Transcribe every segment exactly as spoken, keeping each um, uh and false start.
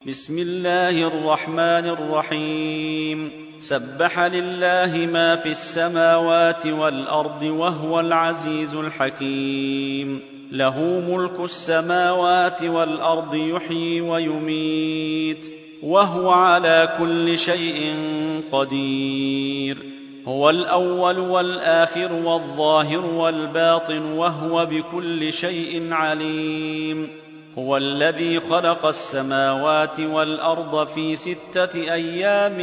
بسم الله الرحمن الرحيم. سبح لله ما في السماوات والأرض وهو العزيز الحكيم. له ملك السماوات والأرض يحيي ويميت وهو على كل شيء قدير. هو الأول والآخر والظاهر والباطن وهو بكل شيء عليم. هو الذي خلق السماوات والأرض في ستة أيام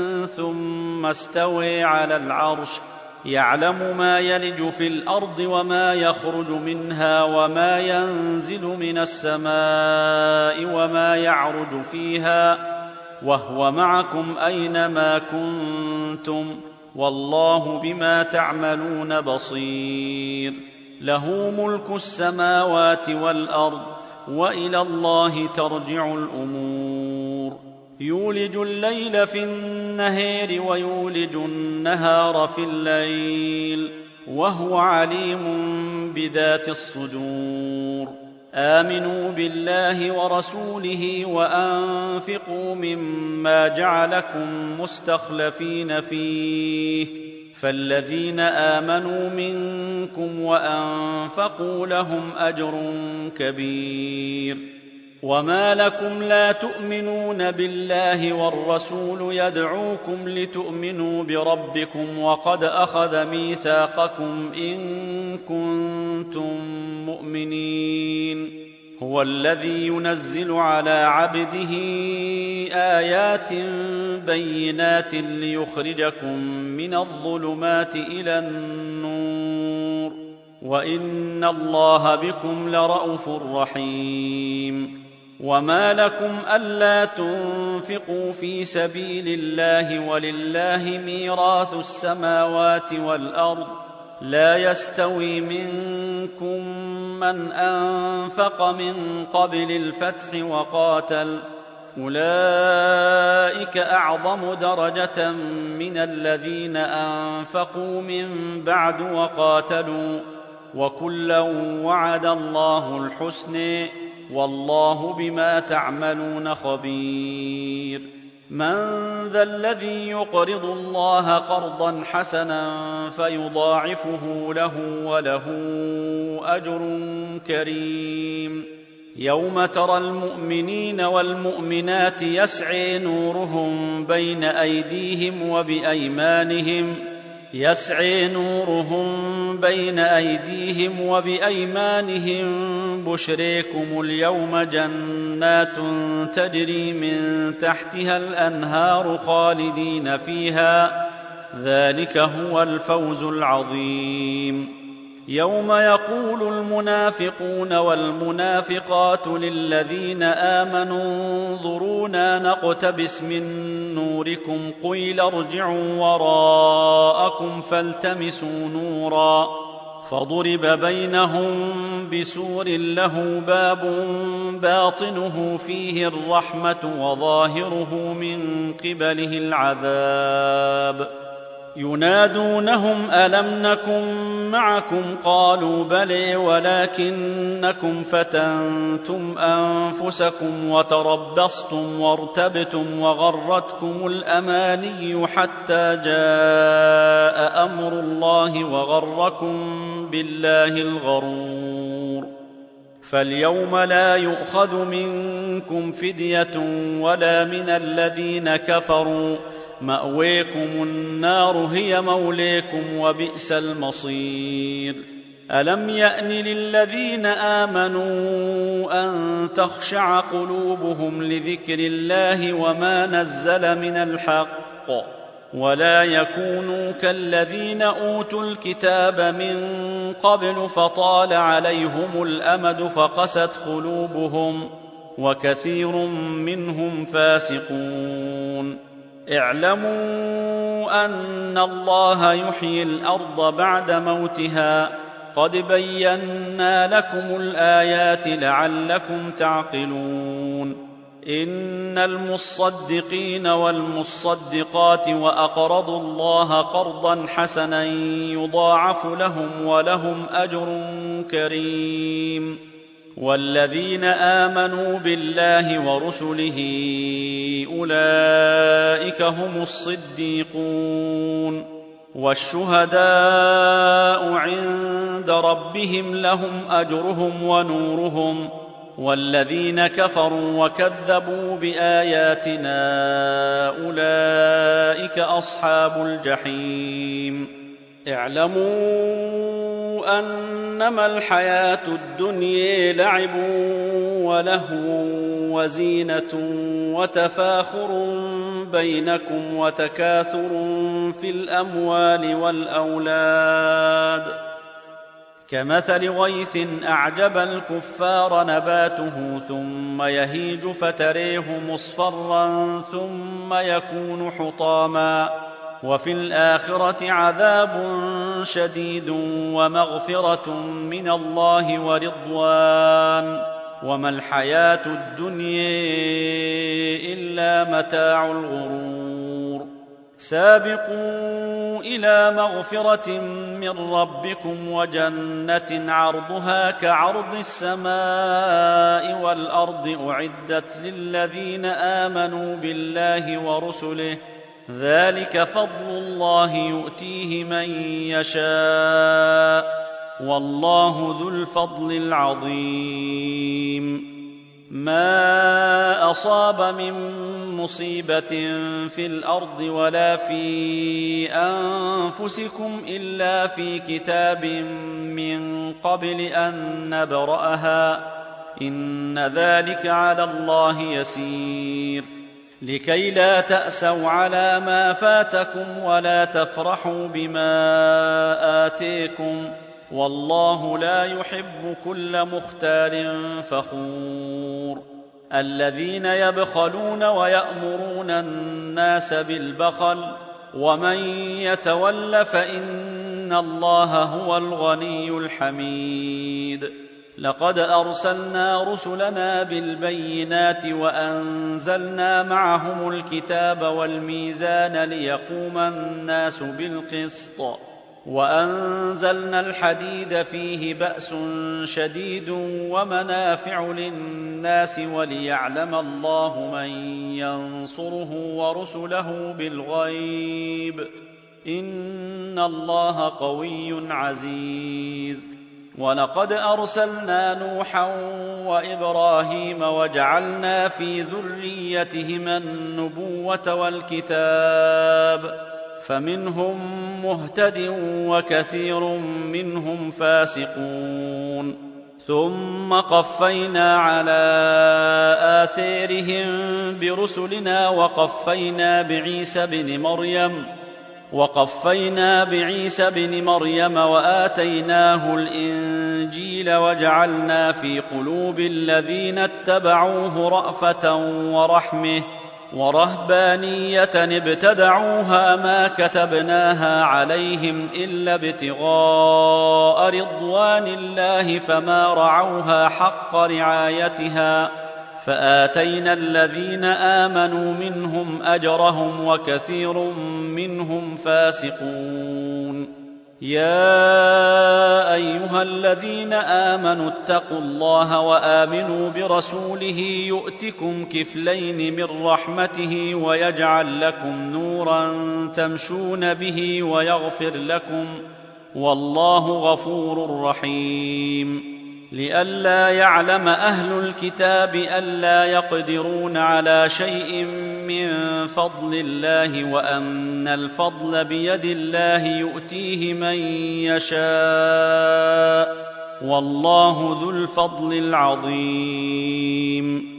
ثم استوى على العرش يعلم ما يلج في الأرض وما يخرج منها وما ينزل من السماء وما يعرج فيها وهو معكم أينما كنتم والله بما تعملون بصير. له ملك السماوات والأرض وإلى الله ترجع الأمور. يولج الليل في النهار ويولج النهار في الليل وهو عليم بذات الصدور. آمنوا بالله ورسوله وأنفقوا مما جعلكم مستخلفين فيه فالذين آمنوا منكم وأنفقوا لهم أجر كبير. وما لكم لا تؤمنون بالله والرسول يدعوكم لتؤمنوا بربكم وقد أخذ ميثاقكم إن كنتم مؤمنين. هو الذي ينزل على عبده آيات بينات ليخرجكم من الظلمات إلى النور وإن الله بكم لرءوف رحيم. وما لكم ألا تنفقوا في سبيل الله ولله ميراث السماوات والأرض لا يستوي منكم من أنفق من قبل الفتح وقاتل أولئك أعظم درجة من الذين أنفقوا من بعد وقاتلوا وكلا وعد الله الحسنى والله بما تعملون خبير. من ذا الذي يقرض الله قرضا حسنا فيضاعفه له وله أجر كريم. يوم ترى المؤمنين والمؤمنات يسعى نورهم بين أيديهم وبأيمانهم يسعى نورهم بين أيديهم وبأيمانهم بشريكم اليوم جنات تجري من تحتها الأنهار خالدين فيها ذلك هو الفوز العظيم. يوم يقول المنافقون والمنافقات للذين آمنوا انظرونا نقتبس من نوركم قيل ارجعوا وراءكم فالتمسوا نورا فضرب بينهم بسور له باب باطنه فيه الرحمة وظاهره من قبله العذاب. ينادونهم ألم نكن معكم قالوا بلى ولكنكم فتنتم أنفسكم وتربصتم وارتبتم وغرتكم الأماني حتى جاء أمر الله وغركم بالله الغرور. فاليوم لا يؤخذ منكم فدية ولا من الذين كفروا مأويكم النار هي موليكم وبئس المصير. ألم يأن للذين آمنوا أن تخشع قلوبهم لذكر الله وما نزل من الحق ولا يكونوا كالذين أوتوا الكتاب من قبل فطال عليهم الأمد فقست قلوبهم وكثير منهم فاسقون. اعلموا أن الله يحيي الأرض بعد موتها قد بينا لكم الآيات لعلكم تعقلون. إن المصدقين والمصدقات وأقرضوا الله قرضا حسنا يضاعف لهم ولهم أجر كريم. والذين آمنوا بالله ورسله أولئك هم الصديقون والشهداء عند ربهم لهم أجرهم ونورهم والذين كفروا وكذبوا بآياتنا أولئك أصحاب الجحيم اعلموا أنما الحياة الدنيا لعب ولهو وزينة وتفاخر بينكم وتكاثر في الأموال والأولاد كمثل غيث أعجب الكفار نباته ثم يهيج فتريه مصفرا ثم يكون حطاما وفي الآخرة عذاب شديد ومغفرة من الله ورضوان وما الحياة الدنيا إلا متاع الغرور سابقوا إلى مغفرة من ربكم وجنة عرضها كعرض السماء والأرض أعدت للذين آمنوا بالله ورسله ذلك فضل الله يؤتيه من يشاء والله ذو الفضل العظيم ما أصاب من مصيبة في الأرض ولا في أنفسكم إلا في كتاب من قبل أن نبرأها إن ذلك على الله يسير لكي لا تأسوا على ما فاتكم ولا تفرحوا بما آتيكم والله لا يحب كل مختال فخور الذين يبخلون ويأمرون الناس بالبخل ومن يتول فإن الله هو الغني الحميد لقد أرسلنا رسلنا بالبينات وأنزلنا معهم الكتاب والميزان ليقوم الناس بالقسط وأنزلنا الحديد فيه بأس شديد ومنافع للناس وليعلم الله من ينصره ورسله بالغيب إن الله قوي عزيز ولقد أرسلنا نوحا وإبراهيم وجعلنا في ذريتهما النبوة والكتاب فمنهم مهتد وكثير منهم فاسقون ثم قفينا على آثارهم برسلنا وقفينا بعيسى بن مريم وقفينا بعيسى بن مريم وآتيناه الإنجيل وجعلنا في قلوب الذين اتبعوه رأفة ورحمة ورهبانية ابتدعوها ما كتبناها عليهم إلا ابتغاء رضوان الله فما رعوها حق رعايتها فآتينا الذين آمنوا منهم أجرهم وكثير منهم فاسقون يا أيها الذين آمنوا اتقوا الله وآمنوا برسوله يؤتكم كفلين من رحمته ويجعل لكم نورا تمشون به ويغفر لكم والله غفور رحيم لئلا يعلم أهل الكتاب ألا يقدرون على شيء من فضل الله وأن الفضل بيد الله يؤتيه من يشاء والله ذو الفضل العظيم